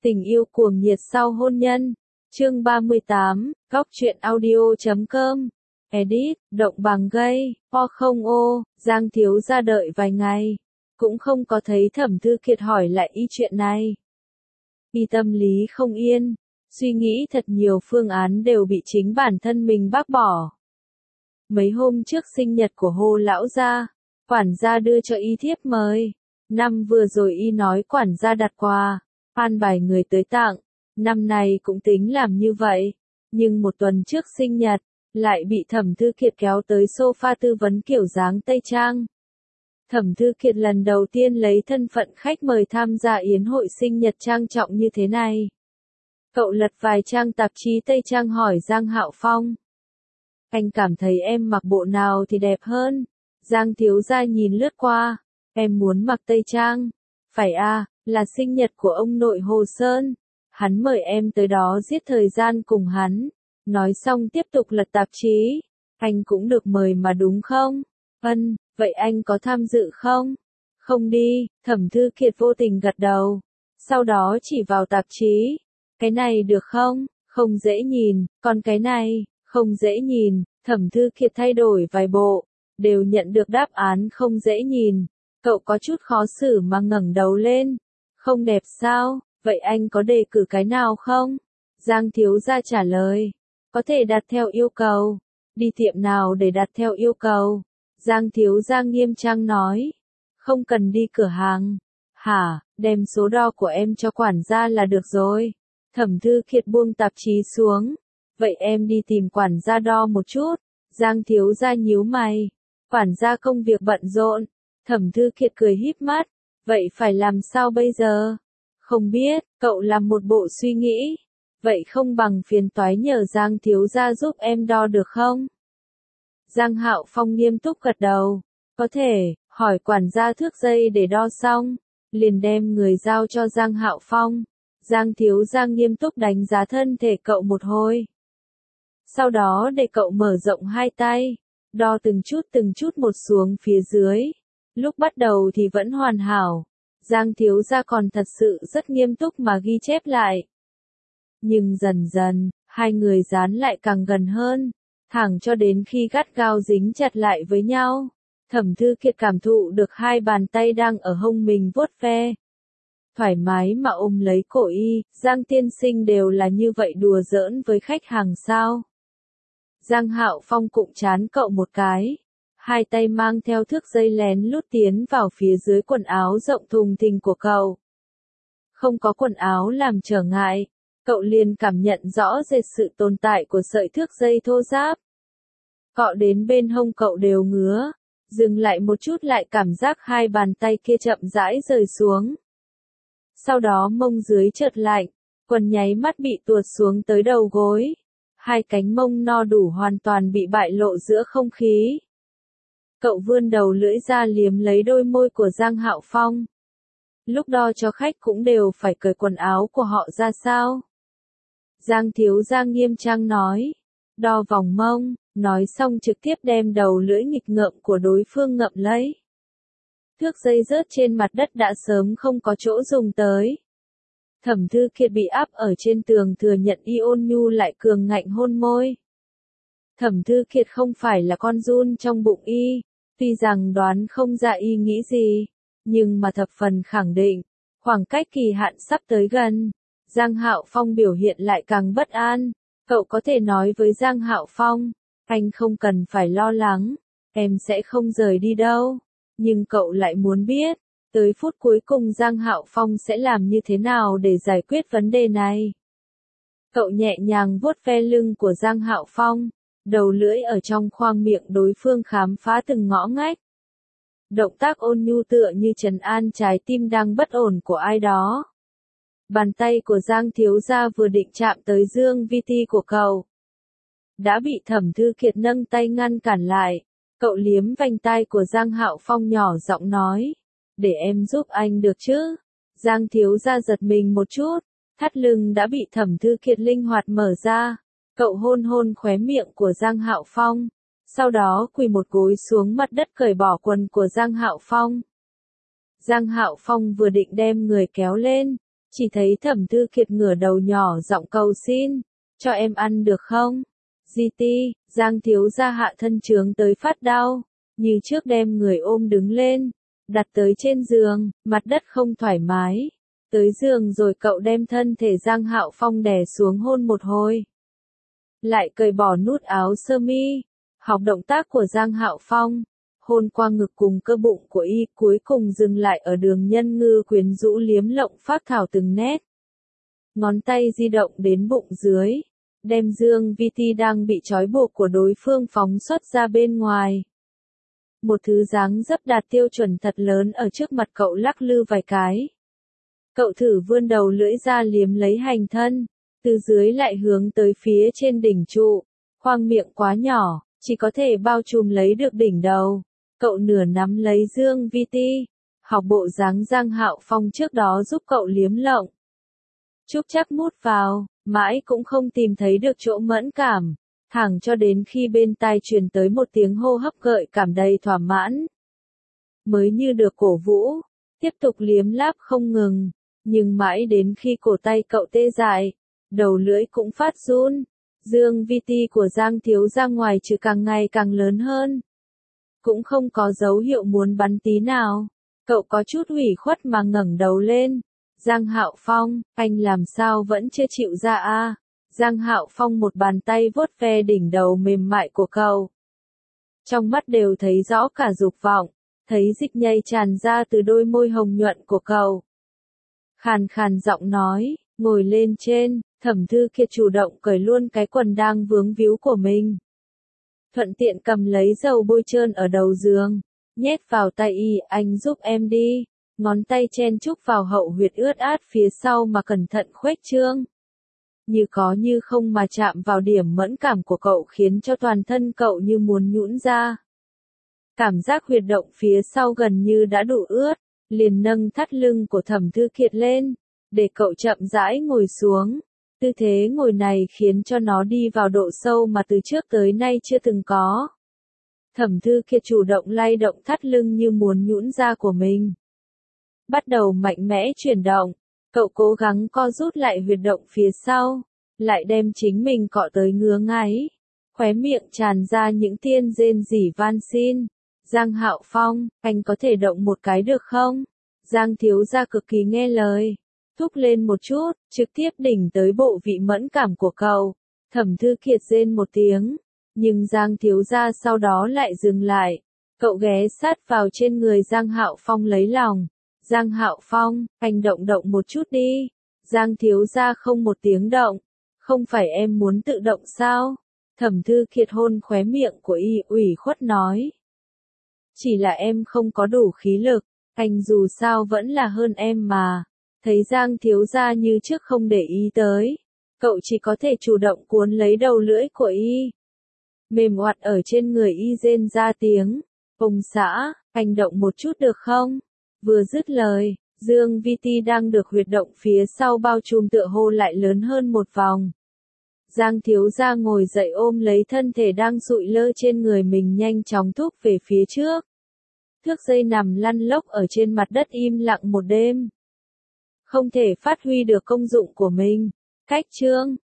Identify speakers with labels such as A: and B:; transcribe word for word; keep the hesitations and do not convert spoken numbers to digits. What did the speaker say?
A: Tình yêu cuồng nhiệt sau hôn nhân. Chương ba mươi tám, góc truyện audio chấm com. Edit, động bằng gây, o không ô, Giang thiếu gia đợi vài ngày. Cũng không có thấy Thẩm Thư Kiệt hỏi lại y chuyện này. Y tâm lý không yên, suy nghĩ thật nhiều phương án đều bị chính bản thân mình bác bỏ. Mấy hôm trước sinh nhật của Hồ lão gia, quản gia đưa cho y thiếp mời. Năm vừa rồi y nói quản gia đặt quà, an bài người tới tặng. Năm này cũng tính làm như vậy, nhưng một tuần trước sinh nhật, lại bị Thẩm Thư Kiệt kéo tới sofa tư vấn kiểu dáng Tây Trang. Thẩm Thư Kiệt lần đầu tiên lấy thân phận khách mời tham gia yến hội sinh nhật trang trọng như thế này. Cậu lật vài trang tạp chí Tây Trang hỏi Giang Hạo Phong. Anh cảm thấy em mặc bộ nào thì đẹp hơn? Giang thiếu gia nhìn lướt qua. Em muốn mặc Tây Trang. Phải à, là sinh nhật của ông nội Hồ Sơn. Hắn mời em tới đó giết thời gian cùng hắn. Nói xong tiếp tục lật tạp chí. Anh cũng được mời mà đúng không? Ân, vậy anh có tham dự không? Không đi, Thẩm Thư Kiệt vô tình gật đầu. Sau đó chỉ vào tạp chí. Cái này được không? Không dễ nhìn, còn cái này, không dễ nhìn. Thẩm Thư Kiệt thay đổi vài bộ, đều nhận được đáp án không dễ nhìn. Cậu có chút khó xử mà ngẩng đầu lên. Không đẹp sao? Vậy anh có đề cử cái nào không? Giang thiếu gia trả lời. Có thể đặt theo yêu cầu. Đi tiệm nào để đặt theo yêu cầu? Giang thiếu gia nghiêm trang nói. Không cần đi cửa hàng. Hả, đem số đo của em cho quản gia là được rồi. Thẩm Thư Kiệt buông tạp chí xuống. Vậy em đi tìm quản gia đo một chút. Giang thiếu gia nhíu mày. Quản gia công việc bận rộn. Thẩm Thư Kiệt cười híp mắt. Vậy phải làm sao bây giờ? Không biết, cậu làm một bộ suy nghĩ. Vậy không bằng phiền toái nhờ Giang thiếu gia giúp em đo được không? Giang Hạo Phong nghiêm túc gật đầu. Có thể, hỏi quản gia thước dây để đo xong. Liền đem người giao cho Giang Hạo Phong. Giang thiếu gia nghiêm túc đánh giá thân thể cậu một hồi. Sau đó để cậu mở rộng hai tay. Đo từng chút từng chút một xuống phía dưới. Lúc bắt đầu thì vẫn hoàn hảo. Giang thiếu gia còn thật sự rất nghiêm túc mà ghi chép lại. Nhưng dần dần, hai người dán lại càng gần hơn, thẳng cho đến khi gắt gao dính chặt lại với nhau. Thẩm Thư Kiệt cảm thụ được hai bàn tay đang ở hông mình vuốt ve. Thoải mái mà ôm lấy cổ y, Giang tiên sinh đều là như vậy đùa giỡn với khách hàng sao? Giang Hạo Phong cụm chán cậu một cái. Hai tay mang theo thước dây lén lút tiến vào phía dưới quần áo rộng thùng thình của cậu. Không có quần áo làm trở ngại, cậu liền cảm nhận rõ rệt sự tồn tại của sợi thước dây thô ráp. Cọ đến bên hông cậu đều ngứa, dừng lại một chút lại cảm giác hai bàn tay kia chậm rãi rời xuống. Sau đó mông dưới chợt lạnh, quần nháy mắt bị tuột xuống tới đầu gối. Hai cánh mông no đủ hoàn toàn bị bại lộ giữa không khí. Cậu vươn đầu lưỡi ra liếm lấy đôi môi của Giang Hạo Phong. Lúc đo cho khách cũng đều phải cởi quần áo của họ ra sao? Giang thiếu gia nghiêm trang nói. Đo vòng mông, nói xong trực tiếp đem đầu lưỡi nghịch ngợm của đối phương ngậm lấy. Thước dây rớt trên mặt đất đã sớm không có chỗ dùng tới. Thẩm Thư Kiệt bị áp ở trên tường thừa nhận y ôn nhu lại cường ngạnh hôn môi. Thẩm Thư Kiệt không phải là con giun trong bụng y, tuy rằng đoán không ra y nghĩ gì, nhưng mà thập phần khẳng định, khoảng cách kỳ hạn sắp tới gần. Giang Hạo Phong biểu hiện lại càng bất an. Cậu có thể nói với Giang Hạo Phong, anh không cần phải lo lắng, em sẽ không rời đi đâu. Nhưng cậu lại muốn biết, tới phút cuối cùng Giang Hạo Phong sẽ làm như thế nào để giải quyết vấn đề này. Cậu nhẹ nhàng vuốt ve lưng của Giang Hạo Phong, đầu lưỡi ở trong khoang miệng đối phương khám phá từng ngõ ngách. Động tác ôn nhu tựa như trấn an trái tim đang bất ổn của ai đó. Bàn tay của Giang thiếu gia vừa định chạm tới dương vi ti của cậu, đã bị Thẩm Thư Kiệt nâng tay ngăn cản lại. Cậu liếm vành tai của Giang Hạo Phong nhỏ giọng nói, để em giúp anh được chứ? Giang thiếu gia giật mình một chút, thắt lưng đã bị Thẩm Thư Kiệt linh hoạt mở ra. Cậu hôn hôn khóe miệng của Giang Hạo Phong, sau đó quỳ một gối xuống mặt đất cởi bỏ quần của Giang Hạo Phong. Giang Hạo Phong vừa định đem người kéo lên, Chỉ thấy Thẩm Thư Kiệt ngửa đầu nhỏ giọng cầu xin, cho em ăn được không? Di ti, Giang thiếu gia hạ thân trướng tới phát đau, như trước đem người ôm đứng lên, đặt tới trên giường, mặt đất không thoải mái. Tới giường rồi cậu đem thân thể Giang Hạo Phong đè xuống hôn một hồi. Lại cởi bỏ nút áo sơ mi, học động tác của Giang Hạo Phong, hôn qua ngực cùng cơ bụng của y, cuối cùng dừng lại ở đường nhân ngư quyến rũ liếm lộng phác thảo từng nét. Ngón tay di động đến bụng dưới, đem Dương Vi Ti đang bị trói buộc của đối phương phóng xuất ra bên ngoài. Một thứ dáng dấp đạt tiêu chuẩn thật lớn ở trước mặt cậu lắc lư vài cái. Cậu thử vươn đầu lưỡi ra liếm lấy hành thân, từ dưới lại hướng tới phía trên đỉnh trụ, khoang miệng quá nhỏ, chỉ có thể bao trùm lấy được đỉnh đầu. Cậu nửa nắm lấy Dương Vi Ti, học bộ dáng Giang Hạo Phong trước đó giúp cậu liếm lộng. Trúc chắc mút vào, mãi cũng không tìm thấy được chỗ mẫn cảm, thẳng cho đến khi bên tai truyền tới một tiếng hô hấp gợi cảm đầy thỏa mãn. Mới như được cổ vũ, tiếp tục liếm láp không ngừng, nhưng mãi đến khi cổ tay cậu tê dại, đầu lưỡi cũng phát run, Dương Vi Ti của Giang thiếu ra ngoài trừ càng ngày càng lớn hơn. Cũng không có dấu hiệu muốn bắn tí nào, cậu có chút ủy khuất mà ngẩng đầu lên. Giang Hạo Phong, anh làm sao vẫn chưa chịu ra a? À? Giang Hạo Phong một bàn tay vuốt ve đỉnh đầu mềm mại của cậu. Trong mắt đều thấy rõ cả dục vọng, thấy dịch nhây tràn ra từ đôi môi hồng nhuận của cậu. Khàn khàn giọng nói, ngồi lên trên, Thẩm Thư Kiệt chủ động cởi luôn cái quần đang vướng víu của mình. Thuận tiện cầm lấy dầu bôi trơn ở đầu giường, nhét vào tay y, anh giúp em đi. Ngón tay chen chúc vào hậu huyệt ướt át phía sau mà cẩn thận khuếch trương. Như có như không mà chạm vào điểm mẫn cảm của cậu khiến cho toàn thân cậu như muốn nhũn ra. Cảm giác huyệt động phía sau gần như đã đủ ướt, liền nâng thắt lưng của Thẩm Thư Kiệt lên, để cậu chậm rãi ngồi xuống. Tư thế ngồi này khiến cho nó đi vào độ sâu mà từ trước tới nay chưa từng có. Thẩm Thư Kiệt chủ động lay động thắt lưng như muốn nhũn ra của mình. Bắt đầu mạnh mẽ chuyển động, cậu cố gắng co rút lại huyệt động phía sau, lại đem chính mình cọ tới ngứa ngáy, khóe miệng tràn ra những tia rên rỉ van xin. Giang Hạo Phong, anh có thể động một cái được không? Giang thiếu gia cực kỳ nghe lời, thúc lên một chút, trực tiếp đỉnh tới bộ vị mẫn cảm của cậu. Thẩm Thư Kiệt rên một tiếng, nhưng Giang thiếu gia sau đó lại dừng lại. Cậu ghé sát vào trên người Giang Hạo Phong lấy lòng. Giang Hạo Phong, anh động động một chút đi. Giang thiếu gia không một tiếng động. Không phải em muốn tự động sao? Thẩm Thư Kiệt hôn khóe miệng của y, ủy khuất nói. Chỉ là em không có đủ khí lực, anh dù sao vẫn là hơn em mà. Thấy Giang thiếu gia như trước không để ý tới, cậu chỉ có thể chủ động cuốn lấy đầu lưỡi của y. Mềm oặt ở trên người y rên ra tiếng. Ông xã, anh động một chút được không? Vừa dứt lời, Dương Vi Ti đang được huyệt động phía sau bao trùm tựa hồ lại lớn hơn một vòng. Giang thiếu gia ngồi dậy ôm lấy thân thể đang sụi lơ trên người mình nhanh chóng thúc về phía trước. Thước dây nằm lăn lóc ở trên mặt đất im lặng một đêm. Không thể phát huy được công dụng của mình. Cách chương,